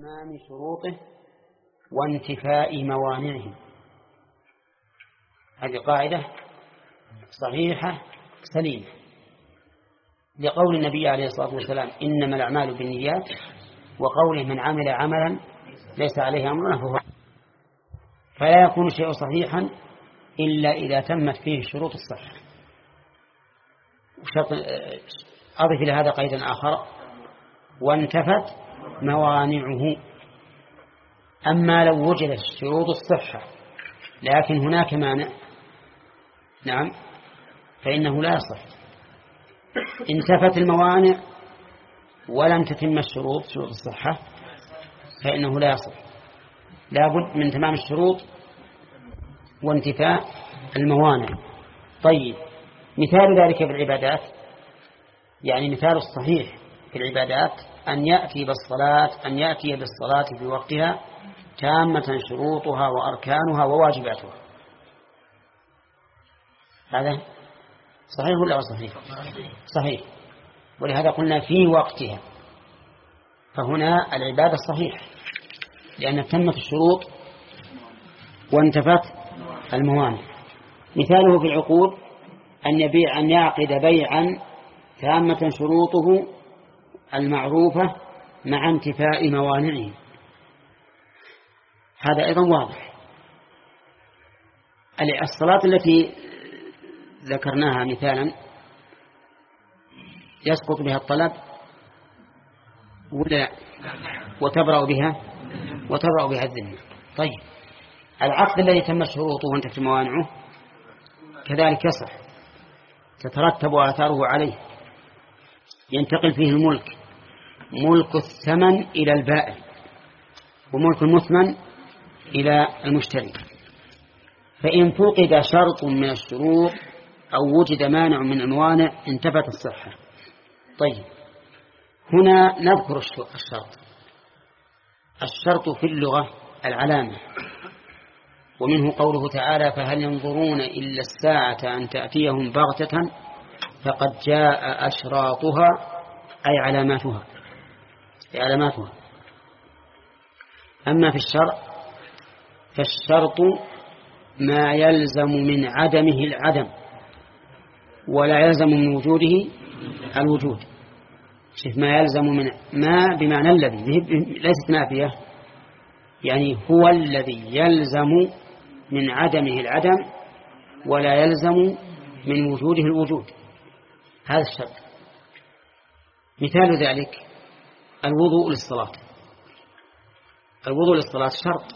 تمام شروطه وانتفاء موانعه. هذه قاعدة صحيحة سليمة، لقول النبي عليه الصلاة والسلام إنما الأعمال بالنيات، وقوله من عمل عملا ليس عليه أمرنا فهو. فلا يكون شيء صحيحا إلا إذا تمت فيه شروط الصحة. أضف إلى هذا قيدا آخر: وانتفت موانعه. أما لو وجدت شروط الصحة لكن هناك مانع، نعم، فإنه لا يصح. انتفت الموانع ولم تتم شروط الصحة فإنه لا يصح. لا بد من تمام الشروط وانتفاء الموانع. طيب، مثال ذلك في العبادات، يعني مثال الصحيح في العبادات أن يأتي بالصلاة في وقتها تامة شروطها وأركانها وواجباتها. هذا صحيح ولا صحيح؟ صحيح. ولهذا قلنا في وقتها، فهنا العبادة صحيح لأن تمت الشروط وانتفت الموانع. مثاله في العقود أن يعقد بيعا تامة شروطه المعروفة مع انتفاء موانعه. هذا أيضا واضح. الصلاة التي ذكرناها مثالا يسقط بها الطلب ولا وتبرأ بها الذمة. طيب، العقد الذي تم شروطه وانتفت موانعه كذلك يصح، تترتب آثاره عليه، ينتقل فيه الملك، ملك الثمن إلى البائع وملك المثمن إلى المشتري. فإن فقد شرط من الشروط أو وجد مانع من الموانع انتفت الصحة. طيب، هنا نذكر الشرط في اللغة العلامة، ومنه قوله تعالى: فهل ينظرون إلا الساعة أن تأتيهم بغتة فقد جاء أشراطها، أي علاماتها. أما في الشرع فالشرط ما يلزم من عدمه العدم ولا يلزم من وجوده الوجود. شوف، ما يلزم من ما بمعنى الذي، ليست نافية، يعني هو الذي يلزم من عدمه العدم ولا يلزم من وجوده الوجود. هذا الشرط. مثال ذلك الوضوء للصلاة شرط،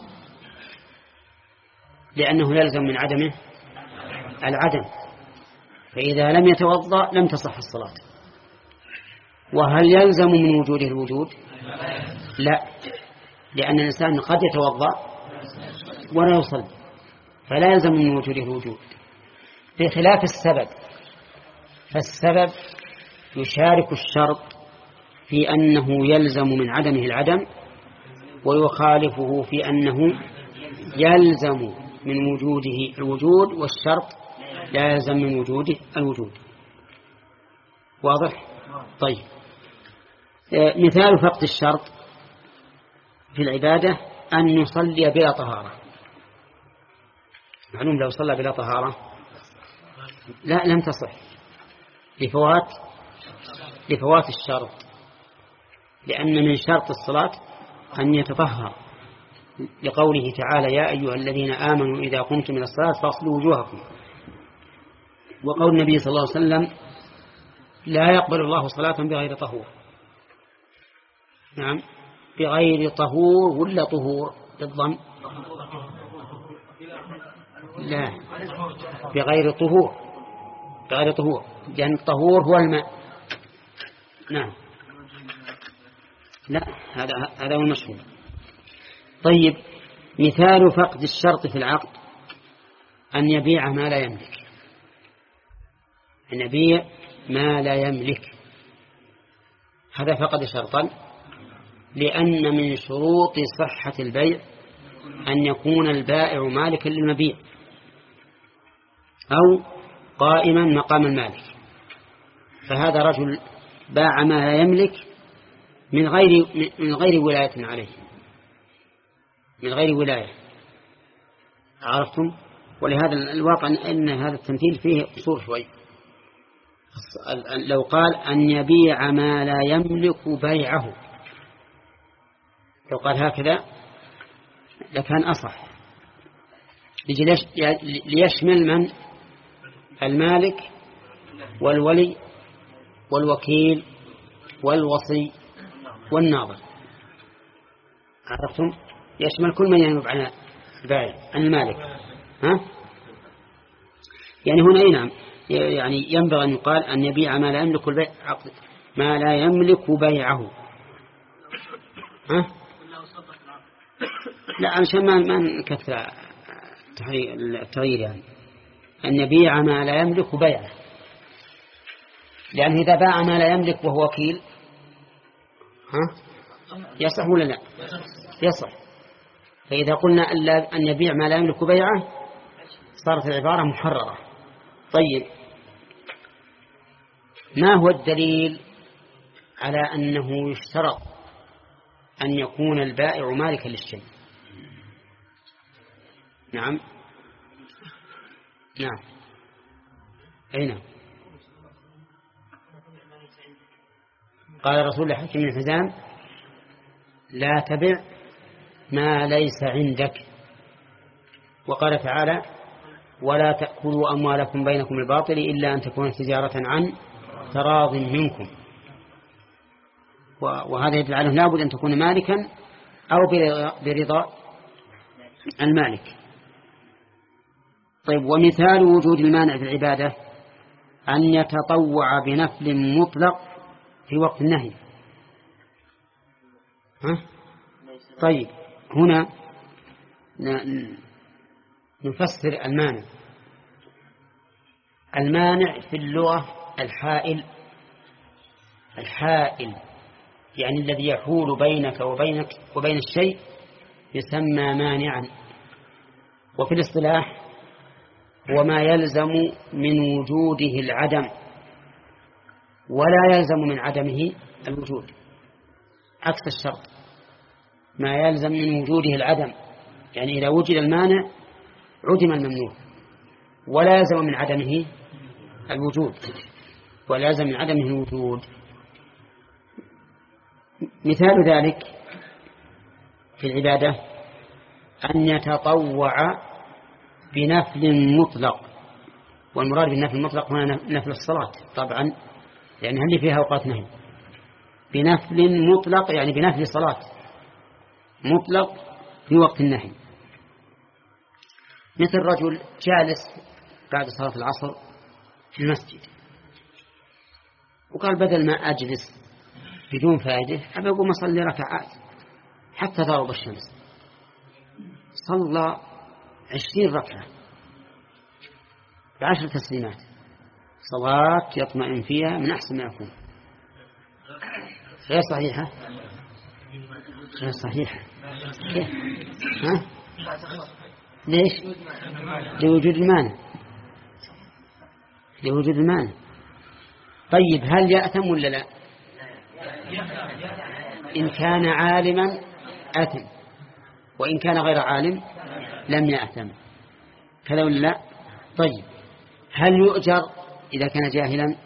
لأنه يلزم من عدمه العدم، فإذا لم يتوضأ لم تصح الصلاة. وهل يلزم من وجوده الوجود؟ لا، لأن الإنسان قد يتوضأ ولا يصلي، فلا يلزم من وجوده الوجود. بخلاف السبب، فالسبب يشارك الشرط في أنه يلزم من عدمه العدم، ويخالفه في أنه يلزم من وجوده الوجود، والشرط لا يلزم من وجوده الوجود. واضح؟ طيب، مثال فقد الشرط في العبادة أن يصلي بلا طهارة. معلوم لو صلى بلا طهارة لم تصح لفوات الشرط، لأن من شرط الصلاة أن يتطهر، لقوله تعالى: يا أيها الذين آمنوا إذا قمتم إلى الصلاة فاغسلوا وجوهكم. وقول النبي صلى الله عليه وسلم: لا يقبل الله صلاة بغير طهور. نعم، بغير طهور ولا طهور بالضم؟ لا، بغير طهور، لأن الطهور هو الماء. نعم، لا، هذا هو المشهور. طيب، مثال فقد الشرط في العقد أن يبيع ما لا يملك. أن يبيع ما لا يملك، هذا فقد شرطا، لأن من شروط صحة البيع أن يكون البائع مالكا للمبيع أو قائما مقام المالك. فهذا رجل باع ما لا يملك من غير ولاية عليه، من غير ولاية. عرفتم؟ ولهذا الواقع أن هذا التمثيل فيه قصور شوي. لو قال أن يبيع ما لا يملك بيعه، لو قال هكذا لكان أصح، ليشمل من؟ المالك والولي والوكيل والوصي والناظر. عرفتم؟ يشمل كل من ينوب عن البائع عن المالك. يعني هنا نعم، يعني ينبغي أن يقال أن يبيع ما لا يملك البيع، ما لا يملك بيعه. لا علشان ما نكثر التغيير، يعني أن يبيع ما لا يملك بيعه، لأن إذا باع ما لا يملك وهو وكيل يصح ولا لا؟ يصح. فإذا قلنا أن يبيع ما لا يملك بيعه صارت العبارة محررة. طيب، ما هو الدليل على أنه يشترط أن يكون البائع مالكا للشيء؟ نعم أين قال رسول الله حكيم بن حزام: لا تبع ما ليس عندك. وقال تعالى: ولا تأكلوا أموالكم بينكم بالباطل إلا أن تكون تجارة عن تراض منكم. وهذا يدل على أنه لابد أن تكون مالكا أو برضا المالك. طيب، ومثال وجود المانع في العبادة أن يتطوع بنفل مطلق في وقت النهي. طيب، هنا نفسر المانع. المانع في اللغة الحائل، يعني الذي يحول بينك وبين الشيء يسمى مانعا. وفي الاصطلاح هو ما يلزم من وجوده العدم ولا يلزم من عدمه الوجود، عكس الشرط. ما يلزم من وجوده العدم، يعني إذا وجد المانع عدم الممنوع، ولا يلزم من عدمه الوجود، ولا يلزم من عدمه الوجود. مثال ذلك في العبادة أن يتطوع بنفل مطلق، والمراد بالنفل المطلق هنا نفل الصلاة طبعا، لأن هل فيها أوقات نهي. بنفل مطلق يعني بنفل صلاة مطلق في وقت النهي. مثل رجل جالس بعد صلاة العصر في المسجد وقال: بدل ما أجلس بدون فائدة أبي أقوم أصلي ركعات حتى تغرب الشمس. صلى 20 ركعة ب10 تسليمات، صلاة يطمئن فيها من أحسن ما يكون. غير صحيحة، غير صحيحة. كيف؟ ليش؟ لوجود المانع. طيب، هل يأثم ولا لا؟ إن كان عالما أثم، وإن كان غير عالم لم يأثم، كذا ولا لا؟ طيب، هل يؤجر إذا كان جاهلا؟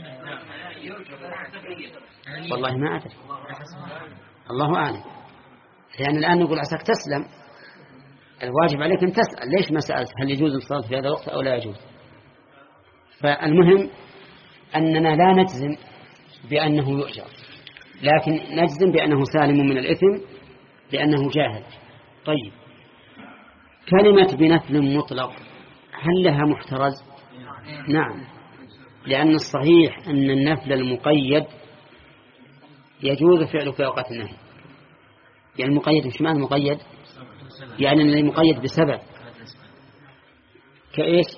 والله ما أدري، الله أعلم. لأن الآن نقول عساك تسلم، الواجب عليك أن تسأل ليش ما سألت هل يجوز الصلاة في هذا الوقت أو لا يجوز. فالمهم أننا لا نجزم بأنه يؤجر، لكن نجزم بأنه سالم من الإثم لأنه جاهل. طيب، كلمة بنفل مطلق هل لها محترز؟ نعم، لأن الصحيح أن النفل المقيد يجوز فعله في أوقات النهي. يعني المقيد مش معنى المقيد، يعني الذي مقيد بسبب، كإيش؟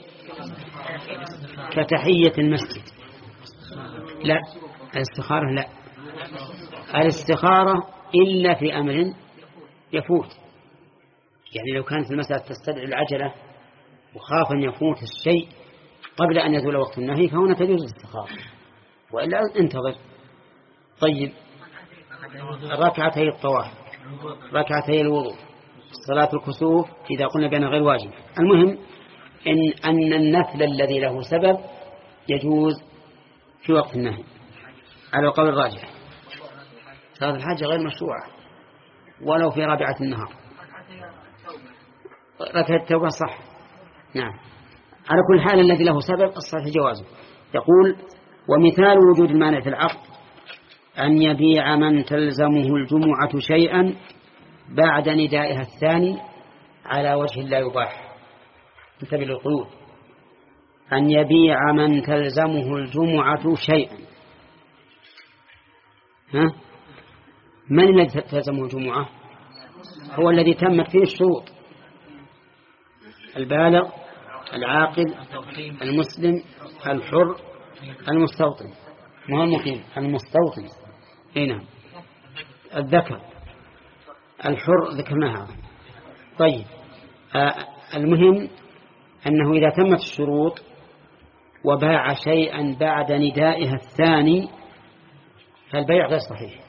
كتحية المسجد. لا، الاستخارة لا، الاستخارة إلا في أمر يفوت. يعني لو كانت المسألة تستدعي العجلة وخاف أن يفوت الشيء قبل أن يزول وقت النهي فهنا تجوز الاستخارة، وإلا انتظر. طيب، ركعتي الطواف، ركعتي الوضوء، صلاة الكسوف إذا قلنا بأنها غير واجبة. المهم أن النفل الذي له سبب يجوز في وقت النهي على القول الراجح. صلاة الحاجة غير مشروعة ولو في رابعة النهار. ركعة التوبة صح. نعم. على كل حال الذي له سبب الصحيح جوازه. يقول ومثال وجود المانع في العقد أن يبيع من تلزمه الجمعة شيئا بعد ندائها الثاني على وجه لا يباح. انتبه للقيود. أن يبيع من تلزمه الجمعة شيئا. من الذي تلزمه الجمعة؟ هو الذي تمت فيه الشروط: البالغ، العاقل، المسلم، الحر، المستوطن. ما هو المقيم؟ المستوطن. هنا الذكر، الحر ذكرناها. طيب المهم أنه إذا تمت الشروط وباع شيئا بعد ندائها الثاني فالبيع غير صحيح.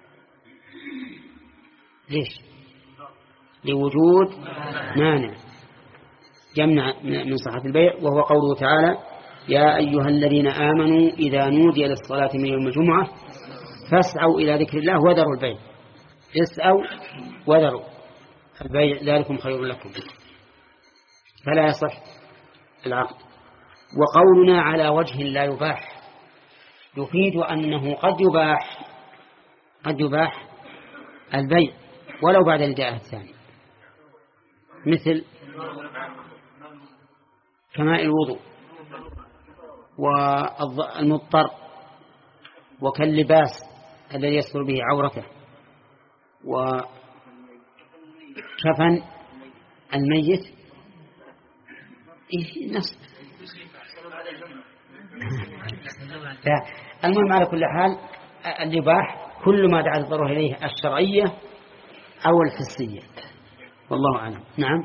ليش؟ لوجود مانع يمنع من صحة البيع، وهو قوله تعالى: يا أيها الذين آمنوا إذا نودي للصلاة من يوم الجمعة فاسعوا إلى ذكر الله وذروا البيع. اسعوا وذروا البيع ذلكم خير لكم. فلا يصح العقد. وقولنا على وجه لا يباح يفيد أنه قد يباح البيع ولو بعد ندائه الثاني، مثل كماء الوضوء والمضطر وكاللباس الذي يستر به عورته وكفن الميت. نفس المهم على كل حال الإباح كل ما دعت الضرورة إليه الشرعية أو الحسية، والله أعلم. نعم.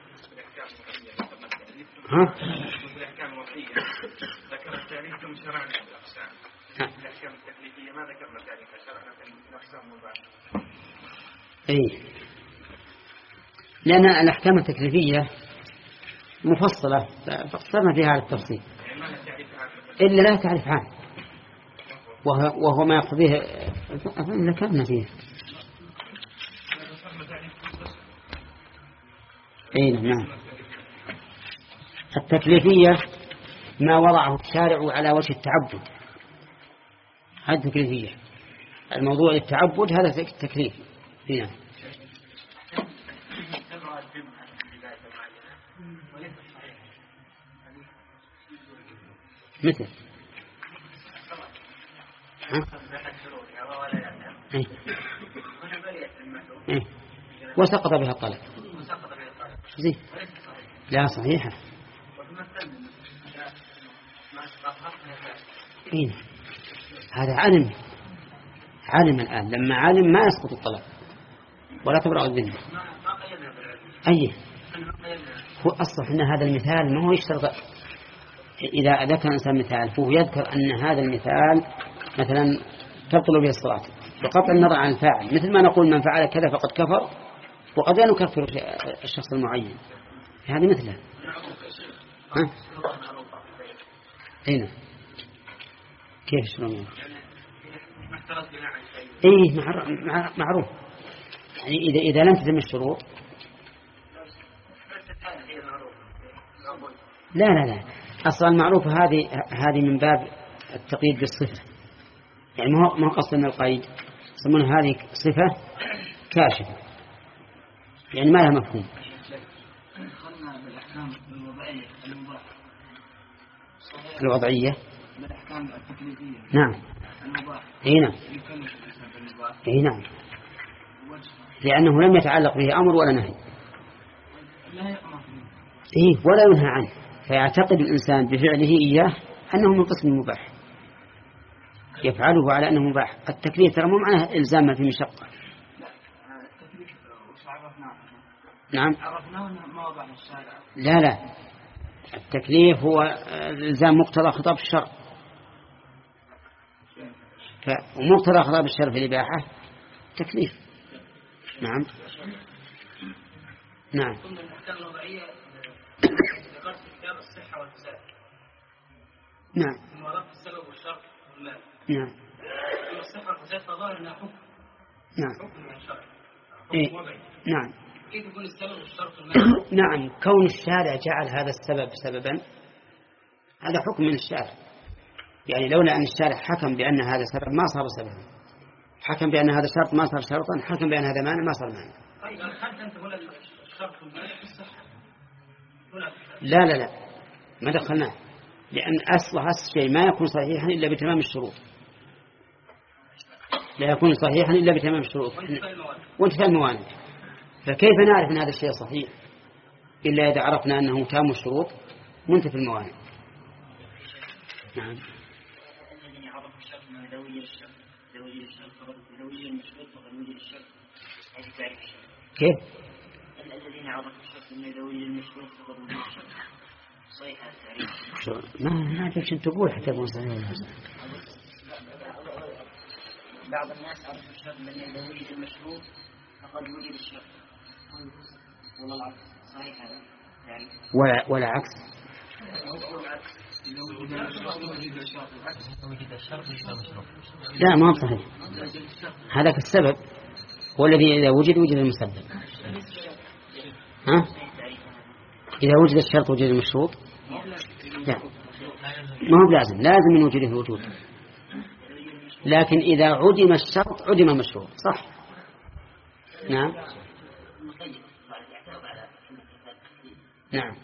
ها؟ الأحكام الوضعية ذكر التعريف ثم شرعنا الأقسام. الأحكام التكليفية ما ذكرنا تعريف شرعنا الأقسام مباشرة. إيه، لأن الأحكام التكليفية مفصلة فاقتصرنا فيها على التفصيل، إلا لا تعرف عنه وهو ما يقضيه ذكرنا فيه. أي نعم. التكليفية ما وضعه الشارع على وجه التعبد، هذه التكليفية. الموضوع التعبد هذا التكليف هنا. مثل وسقط بها الطلب. زين. لا صحيحة. إيه؟ هذا علم الآن، لما علم ما يسقط الطلب ولا تبرأ الذمة. أيه هو أصلا أن هذا المثال ما هو يشترط. إذا ذكر إنسان مثال فهو يذكر أن هذا المثال مثلا تبطل به الصلاة بقطع النظر عن الفاعل، مثل ما نقول من فعل كذا فقد كفر، وقد لا نكفر الشخص المعين. هذه مثله. هنا كيف شلون؟ إيه معروف. يعني إذا لم تتم الشروط لا أصلا المعروف هذه من باب التقييد بالصفة. يعني ما قصد من القيد، يسمون هذه صفة كاشفة يعني ما لها مفهوم. الوضعية بالأحكام التكليفية. نعم. اي نعم. لأنه لم يتعلق به أمر ولا نهي. ولا ينهى عنه، فيعتقد الإنسان بفعله إياه أنه من قسم المباح، يفعله على أنه مباح. التكليف ترى مو معناه إلزام في مشقة. نعم. لا التكليف هو إلزام مقتضى خطاب الشرع، ومقتضى خطاب الشرع في الإباحة تكليف. نعم. نعم. ثم الأحكام الوضعية ذكرت في كتاب الصحة والفساد. نعم. ثم ربط السبب والشرط والمال. نعم. ثم الصحة والفساد فظاهر أنها حكم. نعم. حكم من الشرع. إيه؟ وضعي. نعم. كيف يكون السبب والشرط والمال؟ نعم، كون الشارع جعل هذا السبب سببا هذا حكم من الشارع. يعني لولا أن الشارع حكم بأن هذا سبب ما صار سببا، حكم بأن هذا شرط ما صار شرطا، حكم بأن هذا مانع ما صار مانع. طيب هل تنتهي الشرط والمال في الصحة؟ لا ما دخلناه، لأن أصل الشيء ما يكون صحيحا إلا بتمام الشروط، لا يكون صحيحا إلا بتمام الشروط وانتفاء الموانع. فكيف نعرف أن هذا الشيء صحيح إلا إذا عرفنا أنه تام الشروط منتفي الموانع. نعم. الذين عرفوا الشرط من ذوي الشرط ذوي الشرط ذوي المشروط وذوي الشرط هذه تعرف الشرط. كيف؟ الذين عرفوا الشرط من ذوي المشروط وذوي الشرط صحيح التعريف. ما أدري شو تقول حتى يكون صحيح. بعض الناس عرفوا الشرط من ذوي المشروط فقد وجد الشرط. والله العكس صحيح هذا تعريف. ولا عكس. لا ما هو صحيح، هذا السبب هو الذي إذا وجد المسبب. ها؟ إذا وجد الشرط وجد المشروط. لا ما هو لازم من وجوده الوجود، لكن إذا عدم الشرط عدم المشروط. صح. نعم. نعم.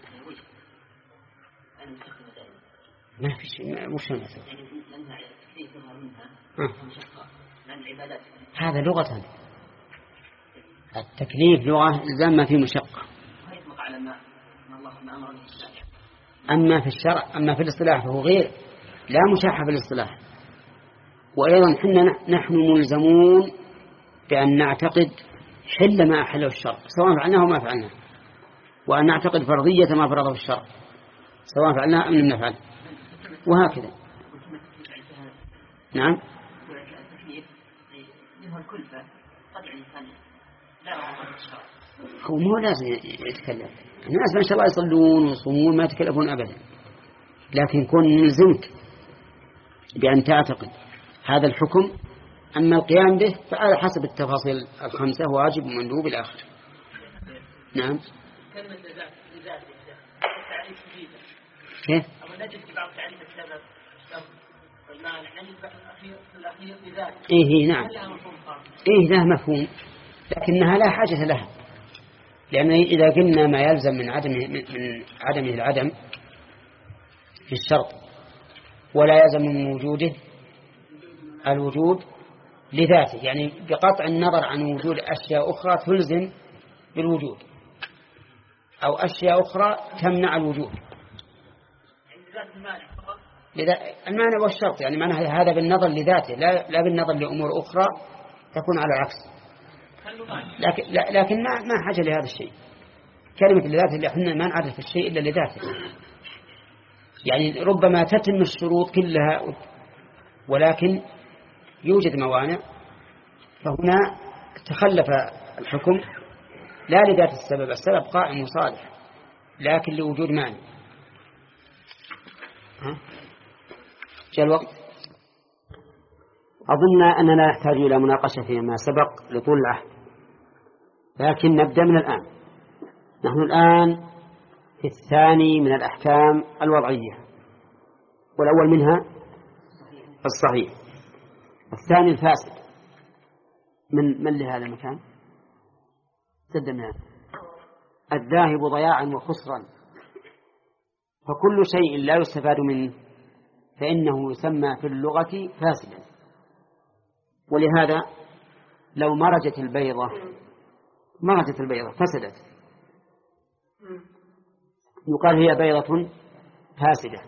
ما في شيء مش مثل هذا لغة. التكليف لغة إلزام ما فيه مشقة. أما في الشرع أما في الاصطلاح فهو غير، لا مشاحة في الاصطلاح. وأيضا نحن ملزمون بأن نعتقد حل ما أحله الشرع سواء فعلناه وما فعلناه، وأن نعتقد فرضية ما فرضه الشرع سواء فعلناه أم لم نفعل، وهكذا. نعم. هو مو لازم يتكلم. الناس ما شاء الله يصلون ويصومون ما يتكلفون أبدا، لكن كون نلزمك بأن تعتقد هذا الحكم، أما القيام به فعلى حسب التفاصيل الخمسة واجب ومندوب إلى آخره. نعم. كلمة لذات تعريف جديد. كيف؟ أو نجد في بعض تعريف السبب والمانع نجد في الأخير لذات. إيه نعم. إيه له مفهوم، لكنها لا حاجة لها، لأن إذا قلنا ما يلزم من عدمه العدم في الشرط ولا يلزم من وجوده الوجود لذاته، يعني بقطع النظر عن وجود أشياء أخرى تلزم بالوجود أو أشياء أخرى تمنع الوجود. المعنى والشرط يعني معنى هذا بالنظر لذاته لا بالنظر لأمور أخرى تكون على العكس. لكن ما حاجة لهذا الشيء. كلمة لذاته اللي احنا ما نعرف الشيء إلا لذاته، يعني ربما تتم الشروط كلها ولكن يوجد موانع، فهنا تخلف الحكم لا لذات السبب قائم وصالح لكن لوجود مانع. جاء الوقت. أظن أننا لا نحتاج إلى مناقشة فيما سبق لطول العهد، لكن نبدأ من الآن. نحن الآن في الثاني من الأحكام الوضعية، والأول منها الصحيح، الثاني الفاسد. من لهذا المكان سدنا الذاهب ضياعا وخسرا، فكل شيء لا يستفاد منه فإنه يسمى في اللغة فاسدا. ولهذا لو مرجت البيضة فسدت يقال هي بيضة فاسدة.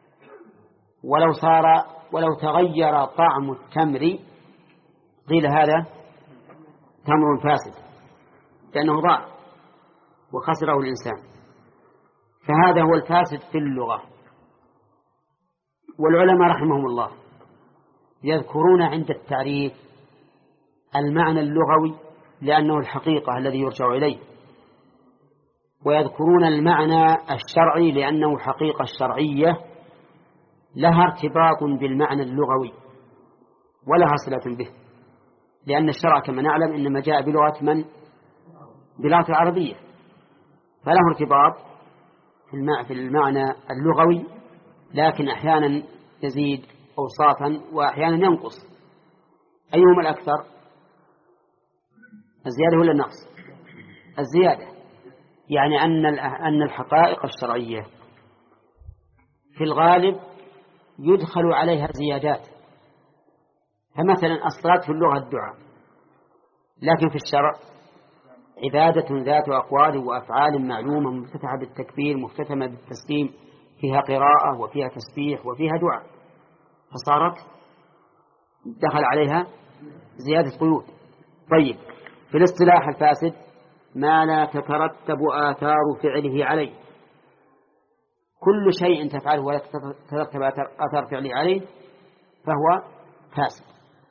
ولو تغير طعم التمر قيل هذا تمر فاسد لأنه ضاع وخسره الإنسان. فهذا هو الفاسد في اللغة. والعلماء رحمهم الله يذكرون عند التعريف المعنى اللغوي لأنه الحقيقة الذي يرجع إليه، ويذكرون المعنى الشرعي لأنه حقيقة الشرعية لها ارتباط بالمعنى اللغوي ولها صلة به، لأن الشرع كما نعلم إنما جاء بلغة من؟ بلغة العربية، فله ارتباط في المعنى اللغوي، لكن أحيانا يزيد أوصافا وأحيانا ينقص. أيهما الأكثر؟ الزيادة ولا النقص؟ الزيادة. يعني أن الحقائق الشرعية في الغالب يدخل عليها زيادات، فمثلا الصلاة في اللغة الدعاء، لكن في الشرع عبادة ذات أقوال وأفعال معلومة مفتتحة بالتكبير مختتمة بالتسليم، فيها قراءة وفيها تسبيح وفيها دعاء، فصارت دخل عليها زيادة قيود. طيب، في الاصطلاح الفاسد ما لا تترتب آثار فعله عليه، كل شيء تفعله ولا تترتب آثار فعله عليه فهو فاسد.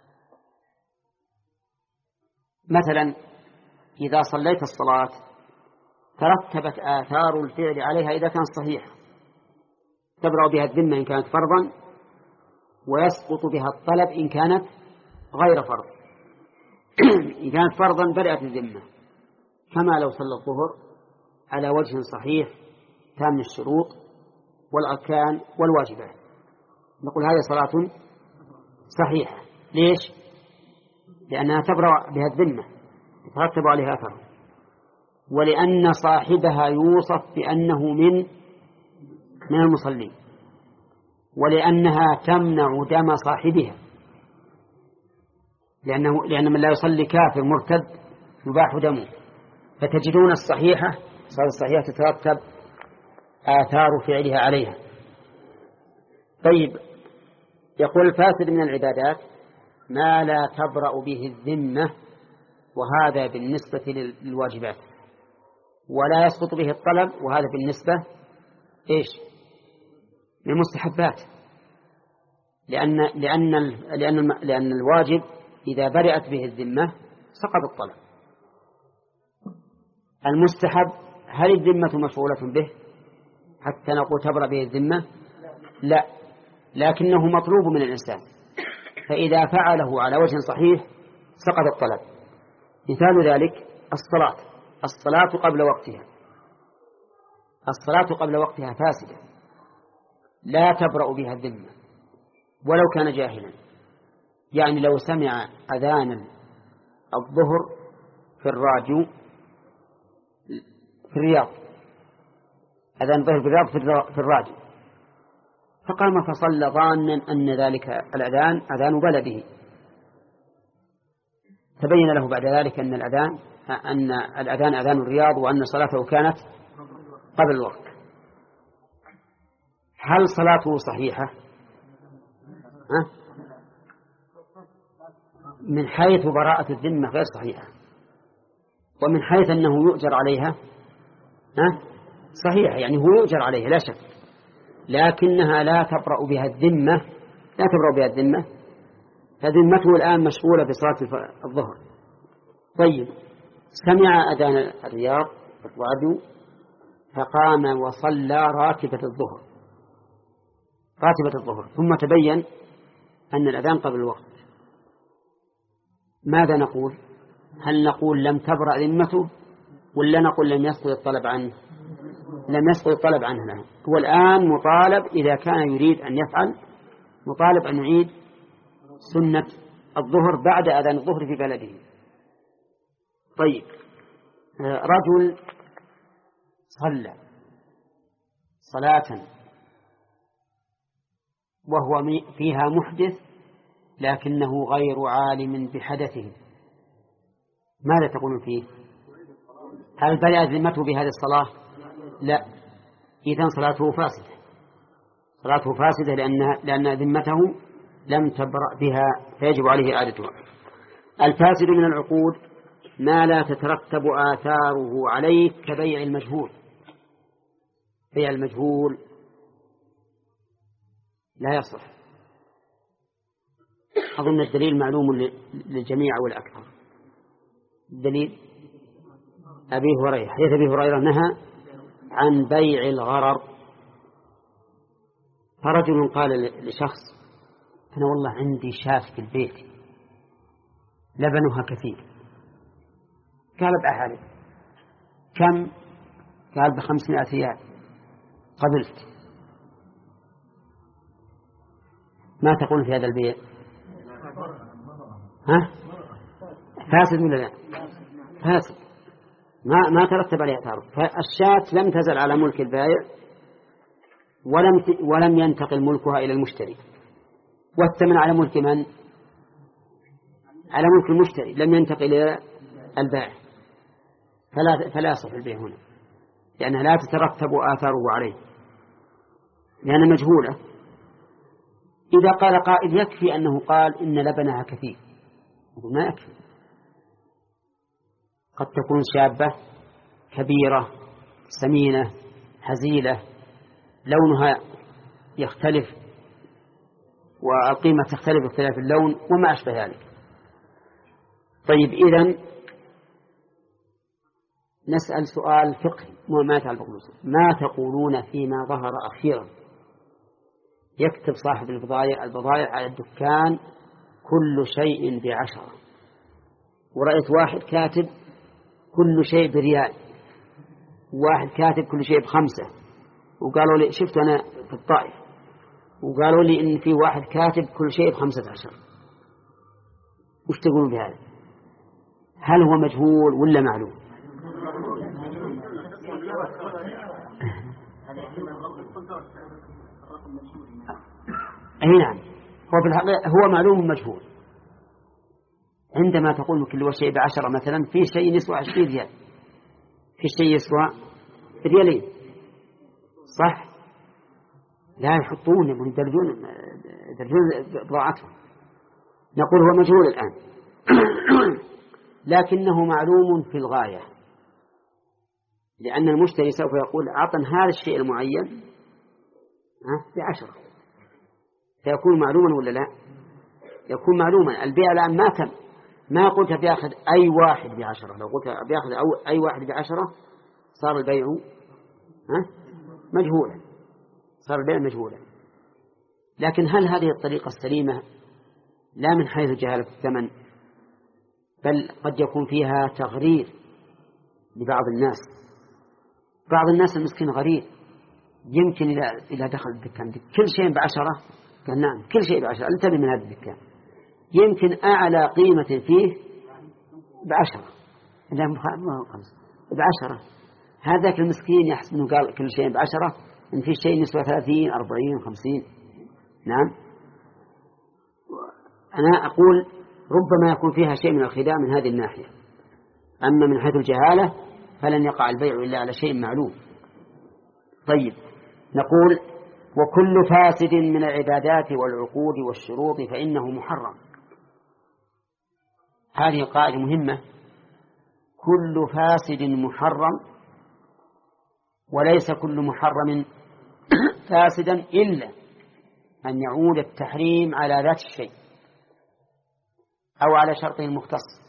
مثلا إذا صليت الصلاة ترتبت آثار الفعل عليها إذا كانت صحيحة، تبرأ بها الذمة إن كانت فرضا، ويسقط بها الطلب إن كانت غير فرض. إن كانت فرضا برئت الذمة، كما لو صلى الظهر على وجه صحيح تام الشروط والأركان والواجبات، نقول هذه صلاة صحيحة. ليش؟ لأنها تبرأ بها الذمة، يترتب عليها أثر، ولأن صاحبها يوصف بأنه من المصلين، ولأنها تمنع دم صاحبها، لأن من لا يصلي كافر مرتد يباح دمه. فتجدون الصحيحة صلاة الصحيحة تترتب آثار فعلها عليها. طيب، يقول الفاسد من العبادات ما لا تبرأ به الذمة، وهذا بالنسبة للواجبات، ولا يسقط به الطلب، وهذا بالنسبة إيش؟ للمستحبات، لأن الواجب إذا برئت به الذمة سقط الطلب. المستحب هل الذمة مشغولة به حتى نقول تبرأ به الذمة؟ لا، لكنه مطلوب من الإنسان، فإذا فعله على وجه صحيح سقط الطلب. مثال ذلك الصلاة قبل وقتها، الصلاة قبل وقتها فاسدة لا تبرأ بها الذمة ولو كان جاهلا. يعني لو سمع أذان الظهر في الراديو في الرياض، أذان الظهر في الرياض في الراديو، فقام فصلى ظانا أن ذلك الأذان أذان بلده، تبين له بعد ذلك أن الأذان أذان الرياض وأن صلاته كانت قبل الوقت. هل صلاته صحيحة؟ من حيث براءة الذمة غير صحيحة، ومن حيث أنه يؤجر عليها صحيحة، يعني هو يؤجر عليها لا شك، لكنها لا تبرأ بها الذمة، فذمته الآن مشغولة بصلاة الظهر. طيب، سمع أذان الرياض الراديو فقام وصلى راتبة الظهر، ثم تبين أن الأذان قبل الوقت، ماذا نقول؟ هل نقول لم تبرأ ذمته، ولا نقول لم يسقط الطلب عنه؟ لم يسقط الطلب عنه له. هو الآن مطالب إذا كان يريد أن يفعل، مطالب أن يعيد سنة الظهر بعد أذان الظهر في بلده. طيب، رجل صلى صلاة وهو فيها محدث لكنه غير عالم بحدثه، ماذا تقولون فيه؟ هل برئت ذمته بهذه الصلاة؟ لا، إذن صلاته فاسدة لأن ذمته لم تبرأ بها، فيجب عليه إعادتها. الفاسد من العقود ما لا تترتب آثاره عليه كبيع المجهول. بيع المجهول لا يصح. أظن الدليل معلوم للجميع والأكثر. الدليل أبي هريرة، حديث أبي هريرة نهى عن بيع الغرر. فرجل قال لشخص: أنا والله عندي شاة في البيت لبنها كثير. قال: ابعها لي. كم؟ قال: ب500 ريال. قبلت. ما تقول في هذا البيع؟ ها؟ فاسد ولا لا؟ فاسد، ما ترتب عليه تعرض. فالشاة لم تزل على ملك البائع ولم ينتقل ملكها إلى المشتري، والثمن على ملك من؟ على ملك المشتري، لم ينتقل إلى البائع، فلا يصح البيع هنا، لأنها لا تترتب آثاره عليه لأنها مجهولة. إذا قال قائل: يكفي أنه قال إن لبنها كثير، ما يكفي. قد تكون شابة كبيرة سمينة هزيلة، لونها يختلف والقيمة تختلف باختلاف اللون وما أشبه ذلك. طيب، إذن نسأل سؤال فقهي ما يتعلق بالوصول. ما تقولون فيما ظهر أخيرا يكتب صاحب البضائع على الدكان كل شيء ب10، ورأيت واحد كاتب كل شيء بريال، واحد كاتب كل شيء ب5، وقالوا لي شفت أنا في الطائف وقالوا لي إن في واحد كاتب كل شيء ب15. وش تقولون بهذا؟ هل هو مجهول ولا معلوم؟ أي نعم، هو في الحقيقة هو معلوم مجهول. عندما تقول كل شيء ب10 مثلا، في شيء يسوى 20 ريال، في شيء يسوى ريالين، صح؟ لا يحطون يدرجون بضاعتهم. نقول هو مجهول الآن لكنه معلوم في الغاية، لأن المشتري سوف يقول: أعطنا هذا الشيء المعين ب10، فيكون معلوما ولا لا؟ يكون معلوما. البيع الآن ما قلت بيأخذ أي واحد ب10. لو قلت بيأخذ أي واحد ب10 صار البيع مجهولا، صار البيع مجهولا. لكن هل هذه الطريقة السليمة؟ لا من حيث جهالة الثمن، بل قد يكون فيها تغرير لبعض الناس. بعض الناس المسكين غريب، يمكن إذا دخل الدكان كل شيء ب10، قال: نعم كل شيء ب10، انتبه من هذا الدكان، يمكن أعلى قيمة فيه ب10، لا ب10. هذاك المسكين يحسب أنه قال كل شيء ب10، إن في شيء نسبة 30 40 50. نعم، أنا أقول ربما يكون فيها شيء من الخداع من هذه الناحية. أما من حيث الجهالة فلن يقع البيع إلا على شيء معلوم. طيب، نقول: وكل فاسد من العبادات والعقود والشروط فإنه محرم. هذه قاعدة مهمة. كل فاسد محرم، وليس كل محرم فاسدا إلا أن يعود التحريم على ذات الشيء أو على شرطه المختص.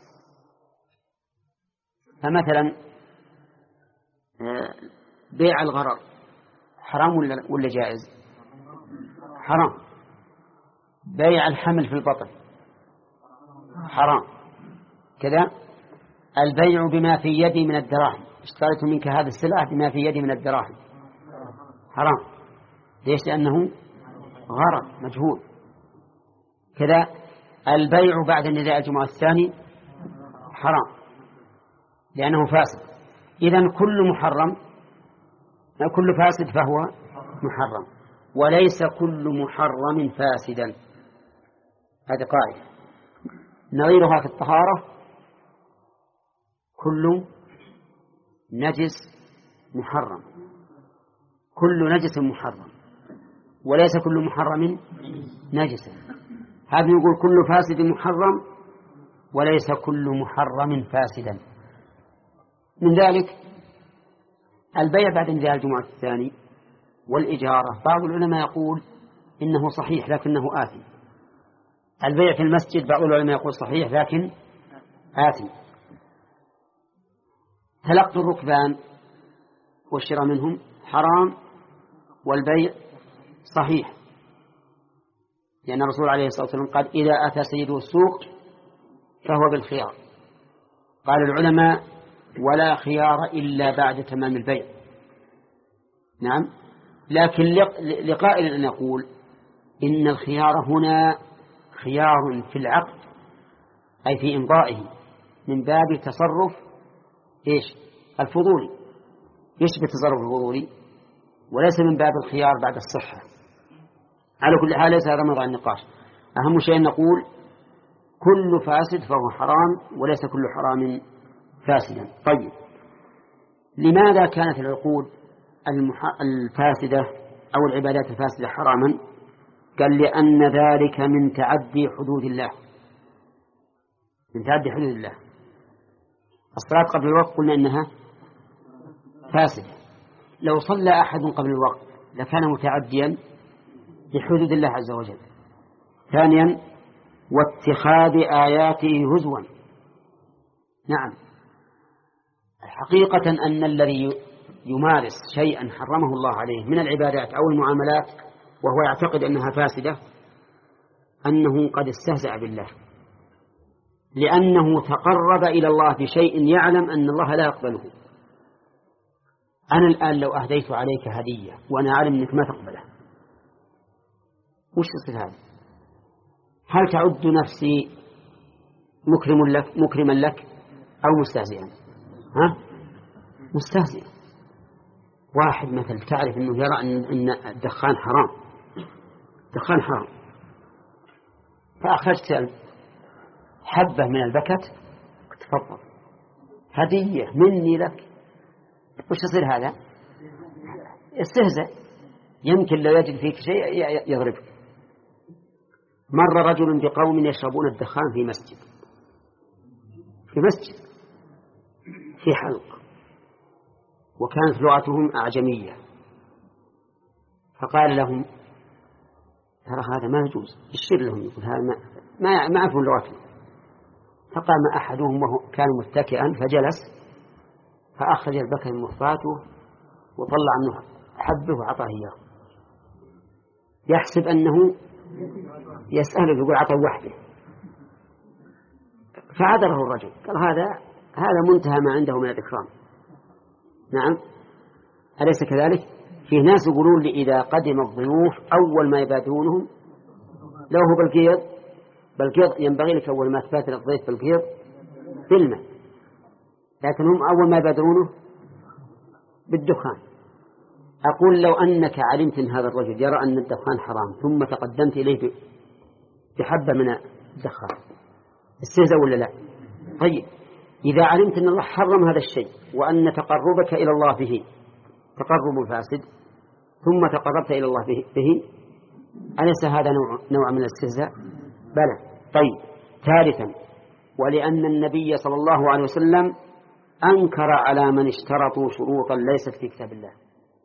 فمثلا بيع الغرر حرام ولا جائز؟ حرام. بيع الحمل في البطن حرام. كذا البيع بما في يدي من الدراهم، اشتريت منك هذا السلعة بما في يدي من الدراهم حرام. ليش؟ لأنه غرر مجهول. كذا البيع بعد النداء الجمعة الثاني حرام لأنه فاسد. إذن كل محرم، كل فاسد فهو محرم، وليس كل محرم فاسدا. هذه قاعدة. نظيرها في الطهارة: كل نجس محرم، كل نجس محرم، وليس كل محرم نجسا. هذا يقول كل فاسد محرم وليس كل محرم فاسدا. من ذلك البيع بعد نداء الجمعة الثاني والإجارة. بعض العلماء يقول إنه صحيح لكنه آثم. البيع في المسجد بعض العلماء يقول صحيح لكن آثم. تلقي الركبان والشراء منهم حرام والبيع صحيح، لأن الرسول عليه الصلاة والسلام قال إذا أتى سيده السوق فهو بالخيار. قال العلماء ولا خيار إلا بعد تمام البيع. نعم، لكن لقائل أن يقول إن الخيار هنا خيار في العقد أي في إمضائه من باب تصرف الفضولي، يشبه التصرف الفضولي وليس من باب الخيار بعد الصحة. على كل حال ليس هذا موضوع النقاش. أهم شيء نقول كل فاسد فهو حرام وليس كل حرام فاسدا. طيب، لماذا كانت العقود الفاسدة أو العبادات الفاسدة حراما؟ قال لأن ذلك من تعدي حدود الله، من تعدي حدود الله. الصلاة قبل الوقت قلنا إنها فاسدة، لو صلى أحد قبل الوقت لكان متعديا لحدود الله عز وجل. ثانيا، واتخاذ آياته هزوا. نعم، حقيقة أن الذي يمارس شيئا حرمه الله عليه من العبادات أو المعاملات وهو يعتقد أنها فاسدة أنه قد استهزأ بالله، لأنه تقرب إلى الله بشيء يعلم أن الله لا يقبله. أنا الآن لو أهديت عليك هدية وأنا أعلم أنك ما تقبلها، وش يصير هذا؟ هل تعد نفسي مكرما لك أو مستهزئا؟ مستهزئا. واحد مثل تعرف أنه يرى أن الدخان حرام، الدخان حرام، فأخرجت حبة من البكت، تفضل هدية مني لك، وش يصير هذا؟ استهزأ. يمكن لو يجد فيك شيء يضربك. مر رجل بقوم يشربون الدخان في مسجد، في حلق، وكانت لغتهم أعجمية، فقال لهم ترى هذا ما يجوز، يشير لهم يقول هذا ما يعرفون لغتهم. فقام أحدهم وهو كان متكئا فجلس فأخذ البكر من مخفاته وطلع منه حبه وعطاه إياه، يحسب أنه يسأله يقول عطاه وحده. فعذره الرجل، قال هذا منتهى ما عنده من الإكرام. نعم، أليس كذلك؟ في ناس يقولون لي إذا قدم الضيوف أول ما يبادرونهم لو هو بالقيض ينبغي لك أول ما تبادر الضيف بالقيض بالماء، لكن هم أول ما يبادرونه بالدخان. أقول لو أنك علمت أن هذا الرجل يرى أن الدخان حرام ثم تقدمت إليه بحبة من الدخان، استهزأ ولا لا؟ طيب، إذا علمت أن الله حرم هذا الشيء وأن تقربك إلى الله به تقرب فاسد ثم تقربت إلى الله به أليس هذا نوع من الاستهزاء؟ بلى. طيب، ثالثا، ولأن النبي صلى الله عليه وسلم أنكر على من اشترطوا شروطا ليست في كتاب الله،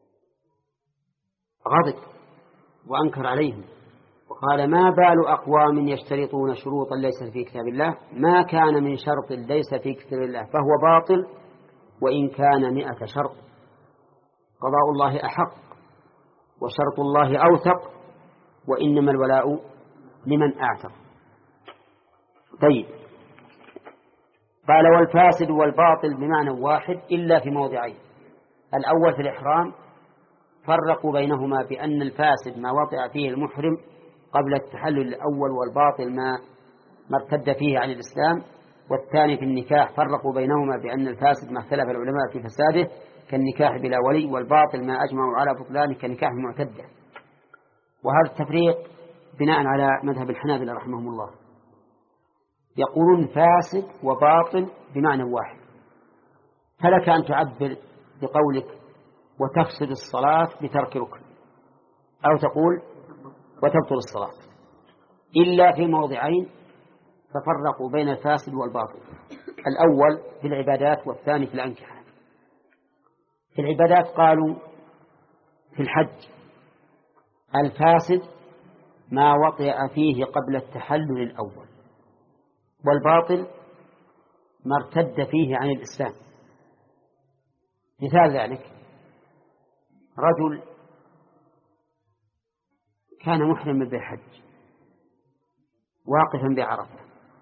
غضب وأنكر عليهم وقال ما بال أقوام يشترطون شروطا ليست في كتاب الله، ما كان من شرط ليس في كتاب الله فهو باطل وإن كان 100 شرط، قضاء الله أحق وشرط الله أوثق وإنما الولاء لمن أعتق. طيب، قال والفاسد والباطل بمعنى واحد إلا في موضعين. الأول في الإحرام فرقوا بينهما بأن الفاسد ما وطئ فيه المحرم قبل التحلل الأول، والباطل ما ارتد فيه عن الإسلام. والثاني في النكاح فرقوا بينهما بأن الفاسد ما اختلف العلماء في فساده كالنكاح بلا ولي، والباطل ما أجمعوا على بطلانه كنكاح المعتدة. وهذا التفريق بناء على مذهب الحنابلة رحمهم الله، يقولون فاسد وباطل بمعنى واحد. فلك أن تعبر بقولك وتفسد الصلاة بترك ركن، أو تقول وتبطل الصلاة، إلا في موضعين ففرقوا بين الفاسد والباطل. الأول في العبادات والثاني في الأنكحة. في العبادات قالوا في الحج الفاسد ما وطئ فيه قبل التحلل الأول، والباطل ما ارتد فيه عن الإسلام. مثال ذلك رجل كان محرما بالحج واقفا بعرفة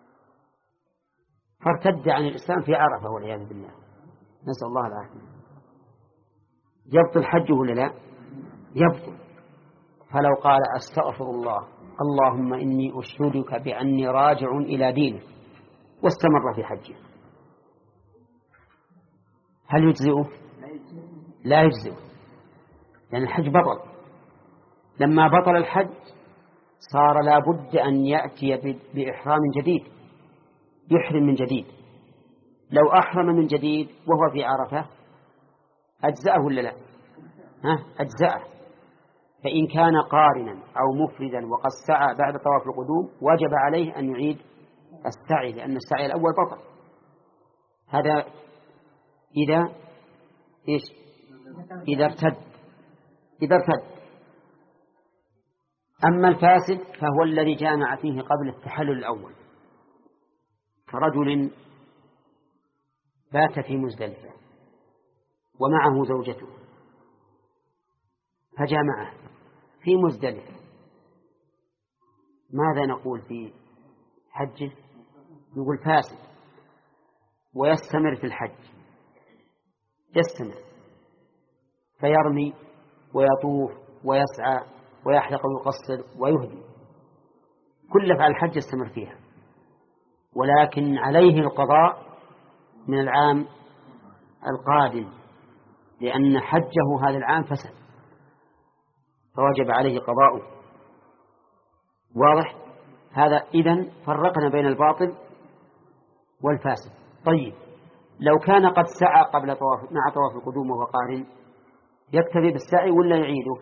فارتد عن الإسلام في عرفة والعياذ بالله، نسأل الله العافية، يبطل حجه ولا لا؟ يبطل. فلو قال أستغفر الله اللهم إني أشهدك بأني راجع إلى دينك واستمر في حجه هل يجزئه؟ لا يجزئه، لأن الحج بطل. لما بطل الحج صار لا بد أن يأتي بإحرام جديد، يحرم من جديد. لو أحرم من جديد وهو في عرفة أجزأه ولا لا؟ أجزأه. فإن كان قارنا أو مفردا وقد سعى بعد طواف القدوم وجب عليه أن يعيد السعي، لأن السعي الأول بطل. هذا إذا ارتد. أما الفاسد فهو الذي جامع فيه قبل التحلل الأول، كرجل بات في مزدلفة ومعه زوجته فجامعه في مزدلفة، ماذا نقول في حجه؟ نقول فاسد ويستمر في الحج، يستمر فيرمي ويطوف ويسعى ويحلق ويقصر ويهدي، كل أفعال الحج يستمر فيها، ولكن عليه القضاء من العام القادم لأن حجه هذا العام فسد فوجب عليه قضاؤه. واضح هذا؟ إذن فرقنا بين الباطل والفاسد. طيب لو كان قد سعى قبل مع طواف القدوم وهو قارن يكتفي بالسعي ولا يعيده؟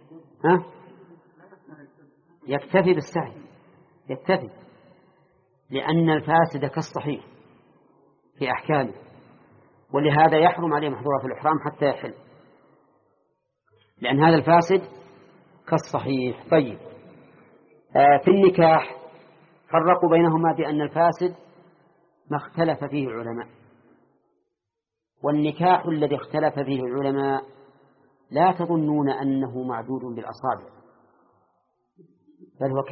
يكتفي بالسعي، يكتفي، لأن الفاسد كالصحيح في أحكامه، ولهذا يحرم عليه محظورات الإحرام حتى يحل، لأن هذا الفاسد كالصحيح. طيب في النكاح فرقوا بينهما بأن الفاسد ما اختلف فيه العلماء، والنكاح الذي اختلف فيه العلماء لا تظنون أنه معدود بالأصابع، بل هو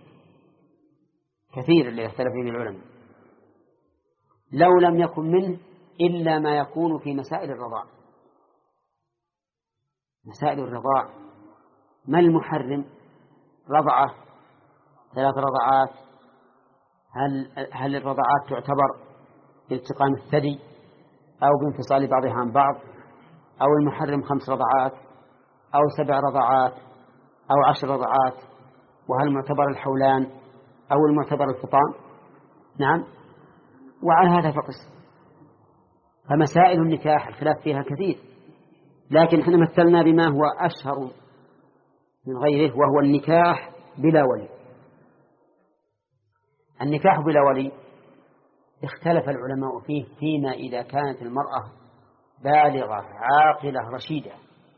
كثير اللي اختلف فيه العلماء، لو لم يكن منه إلا ما يكون في مسائل الرضاع. مسائل الرضاع ما المحرم؟ رضعة 3 رضعات، هل الرضعات تعتبر بالتقام الثدي أو بانفصال بعضها عن بعض، أو المحرم 5 رضعات أو 7 رضعات أو 10 رضعات، وهل معتبر الحولان أو المعتبر الفطام؟ نعم، وعلى هذا فقس. فمسائل النكاح الخلاف فيها كثير، لكن احنا مثلنا بما هو أشهر من غيره وهو النكاح بلا ولي. النكاح بلا ولي اختلف العلماء فيه فيما إذا كانت المرأة بالغة عاقلة رشيدة،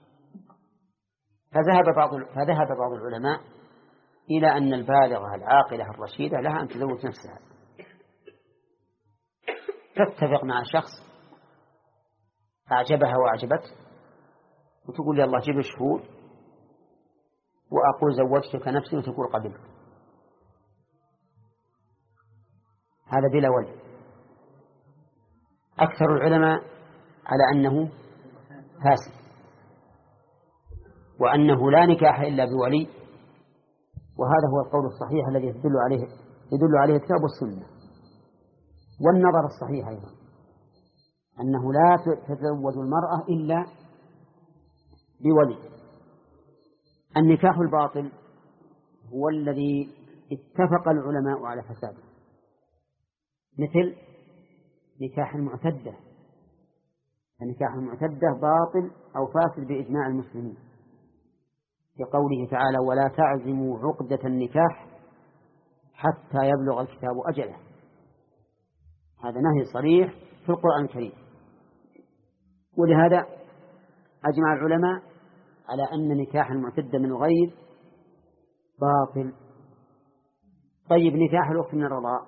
فذهب بعض العلماء إلى أن البالغة العاقلة الرشيدة لها أن تزوج نفسها، تتفق مع شخص أعجبها وأعجبته وتقول لي الله جيب شهود وأقول زوجتك نفسي وتقول قبلت، هذا بلا ولي. أكثر العلماء على أنه فاسد وأنه لا نكاح إلا بولي، وهذا هو القول الصحيح الذي يدل عليه الكتاب والسنة والنظر الصحيح أيضا، أنه لا تتزوج المرأة إلا بولي. النكاح الباطل هو الذي اتفق العلماء على فساده، مثل نكاح المعتدة. النكاح المعتدة باطل أو فاسد بإجماع المسلمين، لقوله تعالى ولا تعزموا عقدة النكاح حتى يبلغ الكتاب أجله، هذا نهي صريح في القرآن الكريم، ولهذا أجمع العلماء على أن نكاح المعتدة من الغير باطل. طيب نكاح الأخت من الرضاع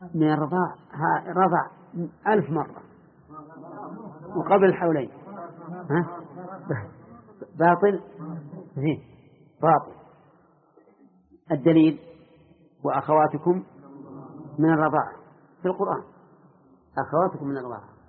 من الرضاع رضع 1000 مرة وقبل الحولين. ها؟ باطل زين باطل. الدليل وأخواتكم من الرضاعة في القرآن، أخواتكم من الرضاعة.